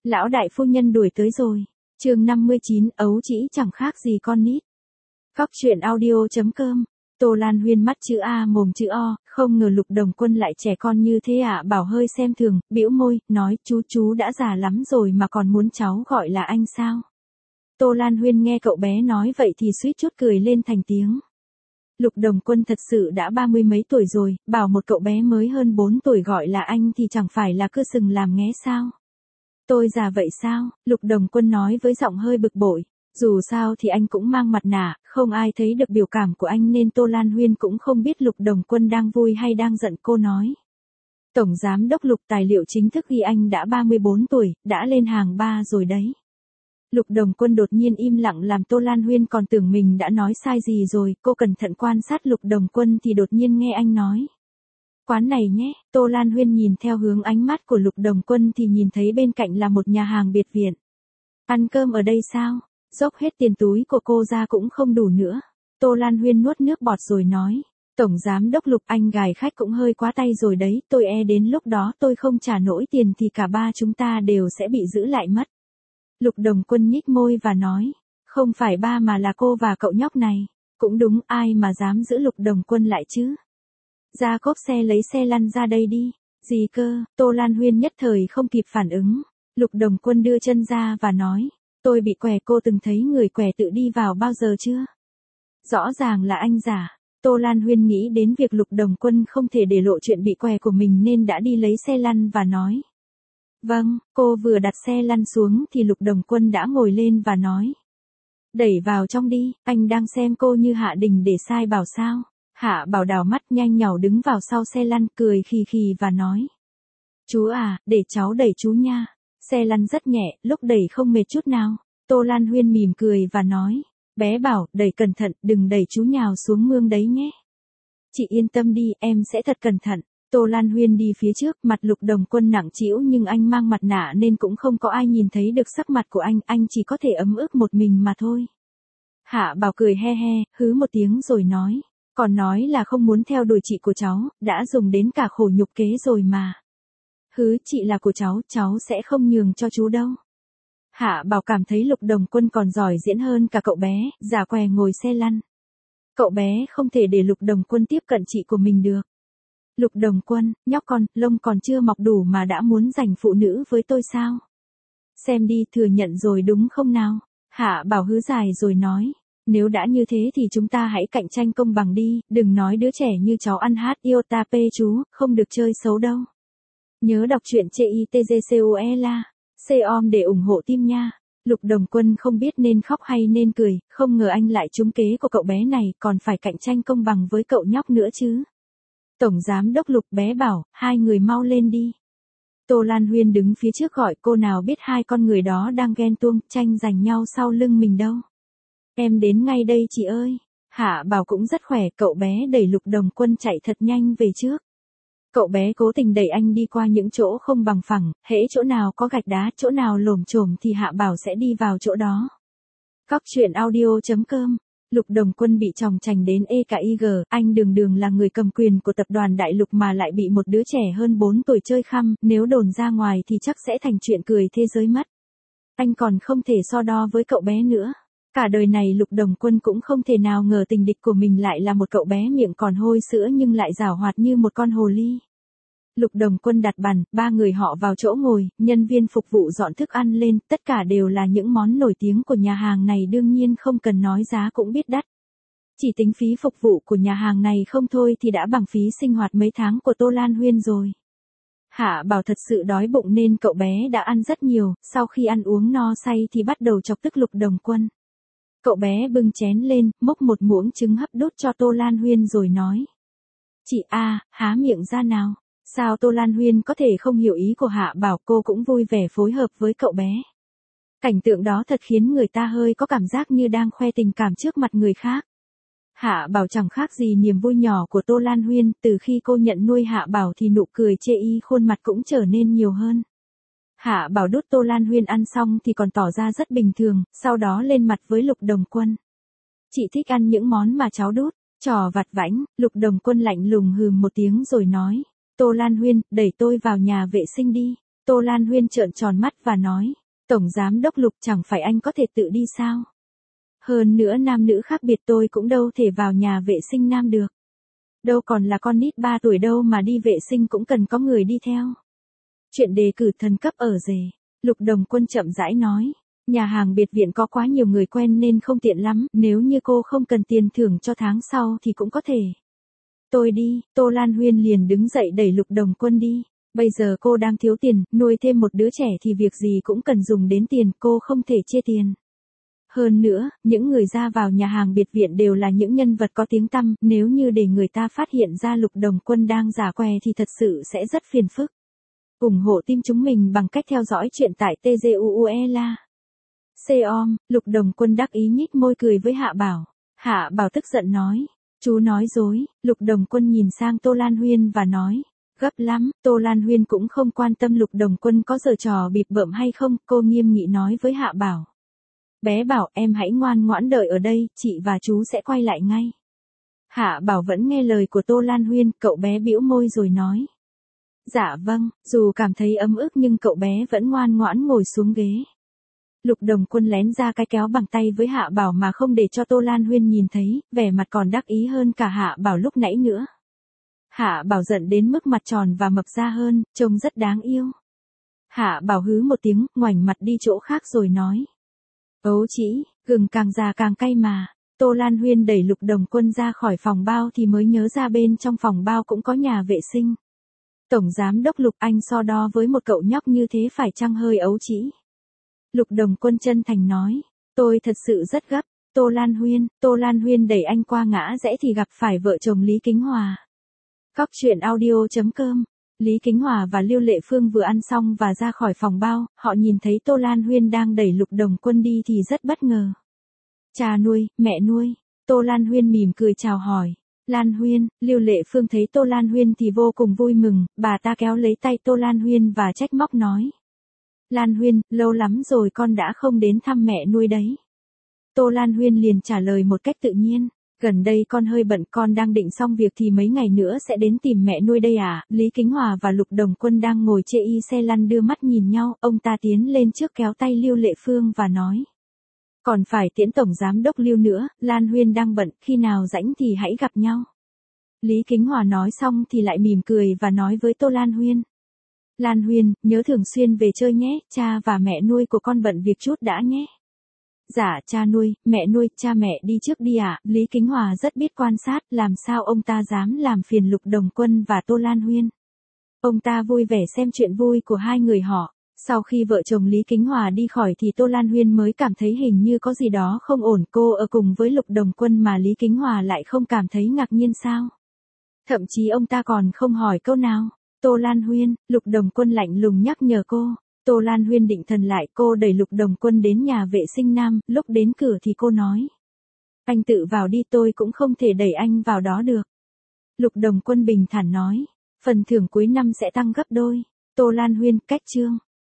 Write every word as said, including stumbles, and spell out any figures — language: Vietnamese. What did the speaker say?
Lão đại phu nhân đuổi tới rồi. Chương năm mươi chín, ấu trĩ chẳng khác gì con nít. Góc truyện audio.com. Tô Lan Huyên mắt chữ A mồm chữ O, không ngờ Lục Đồng Quân lại trẻ con như thế ạ. À, bảo hơi xem thường, bĩu môi, nói chú chú đã già lắm rồi mà còn muốn cháu gọi là anh sao? Tô Lan Huyên nghe cậu bé nói vậy thì suýt chút cười lên thành tiếng. Lục Đồng Quân thật sự đã ba mươi mấy tuổi rồi, bảo một cậu bé mới hơn bốn tuổi gọi là anh thì chẳng phải là cứ sừng làm nghé sao? Tôi già vậy sao? Lục Đồng Quân nói với giọng hơi bực bội. Dù sao thì anh cũng mang mặt nạ, không ai thấy được biểu cảm của anh nên Tô Lan Huyên cũng không biết Lục Đồng Quân đang vui hay đang giận. Cô nói. Tổng giám đốc Lục, tài liệu chính thức ghi anh đã ba mươi bốn tuổi, đã lên hàng ba rồi đấy. Lục Đồng Quân đột nhiên im lặng làm Tô Lan Huyên còn tưởng mình đã nói sai gì rồi. Cô cẩn thận quan sát Lục Đồng Quân thì đột nhiên nghe anh nói. Quán này nhé. Tô Lan Huyên nhìn theo hướng ánh mắt của Lục Đồng Quân thì nhìn thấy bên cạnh là một nhà hàng biệt viện. Ăn cơm ở đây sao? Dốc hết tiền túi của cô ra cũng không đủ nữa. Tô Lan Huyên nuốt nước bọt rồi nói. Tổng giám đốc Lục, anh gài khách cũng hơi quá tay rồi đấy. Tôi e đến lúc đó tôi không trả nổi tiền thì cả ba chúng ta đều sẽ bị giữ lại mất. Lục Đồng Quân nhích môi và nói. Không phải ba mà là cô và cậu nhóc này. Cũng đúng, ai mà dám giữ Lục Đồng Quân lại chứ. Ra cốp xe lấy xe lăn ra đây đi. Gì cơ? Tô Lan Huyên nhất thời không kịp phản ứng. Lục Đồng Quân đưa chân ra và nói. Tôi bị què, cô từng thấy người què tự đi vào bao giờ chưa? Rõ ràng là anh giả. Tô Lan Huyên nghĩ đến việc Lục Đồng Quân không thể để lộ chuyện bị què của mình nên đã đi lấy xe lăn và nói. Vâng, cô vừa đặt xe lăn xuống thì Lục Đồng Quân đã ngồi lên và nói. Đẩy vào trong đi, anh đang xem cô như Hạ Đình để sai bảo sao? Hạ Bảo đảo mắt nhanh nhảu đứng vào sau xe lăn cười khì khì và nói. Chú à, để cháu đẩy chú nha. Xe lăn rất nhẹ, lúc đẩy không mệt chút nào. Tô Lan Huyên mỉm cười và nói. Bé Bảo, đẩy cẩn thận, đừng đẩy chú nhào xuống mương đấy nhé. Chị yên tâm đi, em sẽ thật cẩn thận. Tô Lan Huyên đi phía trước, mặt Lục Đồng Quân nặng trĩu nhưng anh mang mặt nạ nên cũng không có ai nhìn thấy được sắc mặt của anh, anh chỉ có thể ấm ức một mình mà thôi. Hạ Bảo cười he he, hứ một tiếng rồi nói. Còn nói là không muốn theo đuổi chị của cháu, đã dùng đến cả khổ nhục kế rồi mà. Hứ, chị là của cháu, cháu sẽ không nhường cho chú đâu. Hạ Bảo cảm thấy Lục Đồng Quân còn giỏi diễn hơn cả cậu bé, giả què ngồi xe lăn. Cậu bé không thể để Lục Đồng Quân tiếp cận chị của mình được. Lục Đồng Quân, nhóc con, lông còn chưa mọc đủ mà đã muốn giành phụ nữ với tôi sao? Xem đi, thừa nhận rồi đúng không nào? Hạ Bảo hứ dài rồi nói. Nếu đã như thế thì chúng ta hãy cạnh tranh công bằng đi, đừng nói đứa trẻ như cháu ăn hát iota p chú, không được chơi xấu đâu. Nhớ đọc truyện chê i tê giê xê o e la, C-om để ủng hộ team nha. Lục Đồng Quân không biết nên khóc hay nên cười, không ngờ anh lại trúng kế của cậu bé này, còn phải cạnh tranh công bằng với cậu nhóc nữa chứ. Tổng giám đốc Lục, bé Bảo, hai người mau lên đi. Tô Lan Huyên đứng phía trước gọi, cô nào biết hai con người đó đang ghen tuông, tranh giành nhau sau lưng mình đâu. Em đến ngay đây chị ơi. Hạ Bảo cũng rất khỏe, cậu bé đẩy Lục Đồng Quân chạy thật nhanh về trước. Cậu bé cố tình đẩy anh đi qua những chỗ không bằng phẳng, hễ chỗ nào có gạch đá, chỗ nào lồm chồm thì Hạ Bảo sẽ đi vào chỗ đó. Góc truyện audio.com. Lục Đồng Quân bị chòng chành đến e ca i giê, anh đường đường là người cầm quyền của tập đoàn Đại Lục mà lại bị một đứa trẻ hơn bốn tuổi chơi khăm, nếu đồn ra ngoài thì chắc sẽ thành chuyện cười thế giới mất. Anh còn không thể so đo với cậu bé nữa. Cả đời này Lục Đồng Quân cũng không thể nào ngờ tình địch của mình lại là một cậu bé miệng còn hôi sữa nhưng lại giảo hoạt như một con hồ ly. Lục Đồng Quân đặt bàn, ba người họ vào chỗ ngồi, nhân viên phục vụ dọn thức ăn lên, tất cả đều là những món nổi tiếng của nhà hàng này, đương nhiên không cần nói giá cũng biết đắt. Chỉ tính phí phục vụ của nhà hàng này không thôi thì đã bằng phí sinh hoạt mấy tháng của Tô Lan Huyên rồi. Hạ Bảo thật sự đói bụng nên cậu bé đã ăn rất nhiều, sau khi ăn uống no say thì bắt đầu chọc tức Lục Đồng Quân. Cậu bé bưng chén lên, múc một muỗng trứng hấp đút cho Tô Lan Huyên rồi nói. Chị a, há miệng ra nào. Sao Tô Lan Huyên có thể không hiểu ý của Hạ Bảo, cô cũng vui vẻ phối hợp với cậu bé. Cảnh tượng đó thật khiến người ta hơi có cảm giác như đang khoe tình cảm trước mặt người khác. Hạ Bảo chẳng khác gì niềm vui nhỏ của Tô Lan Huyên, từ khi cô nhận nuôi Hạ Bảo thì nụ cười chê y khuôn mặt cũng trở nên nhiều hơn. Hạ Bảo đút Tô Lan Huyên ăn xong thì còn tỏ ra rất bình thường, sau đó lên mặt với Lục Đồng Quân. Chị thích ăn những món mà cháu đút, trò vặt vãnh. Lục Đồng Quân lạnh lùng hừ một tiếng rồi nói. Tô Lan Huyên, đẩy tôi vào nhà vệ sinh đi. Tô Lan Huyên trợn tròn mắt và nói, Tổng Giám Đốc Lục chẳng phải anh có thể tự đi sao? Hơn nữa nam nữ khác biệt tôi cũng đâu thể vào nhà vệ sinh nam được. Đâu còn là con nít ba tuổi đâu mà đi vệ sinh cũng cần có người đi theo. Chuyện đề cử thần cấp ở rể, Lục Đồng Quân chậm rãi nói. Nhà hàng biệt viện có quá nhiều người quen nên không tiện lắm, nếu như cô không cần tiền thưởng cho tháng sau thì cũng có thể. Tôi đi, Tô Lan Huyên liền đứng dậy đẩy Lục Đồng Quân đi. Bây giờ cô đang thiếu tiền, nuôi thêm một đứa trẻ thì việc gì cũng cần dùng đến tiền, cô không thể chia tiền. Hơn nữa, những người ra vào nhà hàng biệt viện đều là những nhân vật có tiếng tăm, nếu như để người ta phát hiện ra Lục Đồng Quân đang giả què thì thật sự sẽ rất phiền phức. ủng hộ team chúng mình bằng cách theo dõi chuyện tại tê giê u u e L A. Xeom, Lục Đồng Quân đắc ý nhích môi cười với Hạ Bảo. Hạ Bảo tức giận nói, chú nói dối. Lục Đồng Quân nhìn sang Tô Lan Huyên và nói, gấp lắm. Tô Lan Huyên cũng không quan tâm Lục Đồng Quân có giở trò bịp bợm hay không, cô nghiêm nghị nói với Hạ Bảo. Bé Bảo, em hãy ngoan ngoãn đợi ở đây, chị và chú sẽ quay lại ngay. Hạ Bảo vẫn nghe lời của Tô Lan Huyên, cậu bé bĩu môi rồi nói. Dạ vâng, dù cảm thấy ấm ức nhưng cậu bé vẫn ngoan ngoãn ngồi xuống ghế. Lục Đồng Quân lén ra cái kéo bằng tay với Hạ Bảo mà không để cho Tô Lan Huyên nhìn thấy, vẻ mặt còn đắc ý hơn cả Hạ Bảo lúc nãy nữa. Hạ Bảo giận đến mức mặt tròn và mập ra hơn, trông rất đáng yêu. Hạ Bảo hứ một tiếng, ngoảnh mặt đi chỗ khác rồi nói. Ấu chỉ, gừng càng già càng cay mà. Tô Lan Huyên đẩy Lục Đồng Quân ra khỏi phòng bao thì mới nhớ ra bên trong phòng bao cũng có nhà vệ sinh. Tổng Giám Đốc Lục, anh so đo với một cậu nhóc như thế phải chăng hơi ấu chỉ? Lục Đồng Quân chân thành nói, tôi thật sự rất gấp. Tô Lan Huyên, Tô Lan Huyên đẩy anh qua ngã rẽ thì gặp phải vợ chồng Lý Kính Hòa. Cóc truyện audio chấm com. Lý Kính Hòa và Lưu Lệ Phương vừa ăn xong và ra khỏi phòng bao, họ nhìn thấy Tô Lan Huyên đang đẩy Lục Đồng Quân đi thì rất bất ngờ. Cha nuôi, mẹ nuôi. Tô Lan Huyên mỉm cười chào hỏi. Lan Huyên, Lưu Lệ Phương thấy Tô Lan Huyên thì vô cùng vui mừng, bà ta kéo lấy tay Tô Lan Huyên và trách móc nói. Lan Huyên, lâu lắm rồi con đã không đến thăm mẹ nuôi đấy. Tô Lan Huyên liền trả lời một cách tự nhiên. Gần đây con hơi bận, con đang định xong việc thì mấy ngày nữa sẽ đến tìm mẹ nuôi đây à. Lý Kính Hòa và Lục Đồng Quân đang ngồi chê y xe lăn đưa mắt nhìn nhau, ông ta tiến lên trước kéo tay Lưu Lệ Phương và nói. Còn phải tiễn Tổng Giám Đốc Lưu nữa, Lan Huyên đang bận, khi nào rảnh thì hãy gặp nhau. Lý Kính Hòa nói xong thì lại mỉm cười và nói với Tô Lan Huyên. Lan Huyên, nhớ thường xuyên về chơi nhé, cha và mẹ nuôi của con bận việc chút đã nhé. Dạ cha nuôi, mẹ nuôi, cha mẹ đi trước đi ạ. À. Lý Kính Hòa rất biết quan sát, làm sao ông ta dám làm phiền Lục Đồng Quân và Tô Lan Huyên. Ông ta vui vẻ xem chuyện vui của hai người họ. Sau khi vợ chồng Lý Kính Hòa đi khỏi thì Tô Lan Huyên mới cảm thấy hình như có gì đó không ổn. Cô ở cùng với Lục Đồng Quân mà Lý Kính Hòa lại không cảm thấy ngạc nhiên sao? Thậm chí ông ta còn không hỏi câu nào. Tô Lan Huyên, Lục Đồng Quân lạnh lùng nhắc nhở cô. Tô Lan Huyên định thần lại, cô đẩy Lục Đồng Quân đến nhà vệ sinh nam, lúc đến cửa thì cô nói. Anh tự vào đi, tôi cũng không thể đẩy anh vào đó được. Lục Đồng Quân bình thản nói. Phần thưởng cuối năm sẽ tăng gấp đôi. Tô Lan Huyên, cách chương.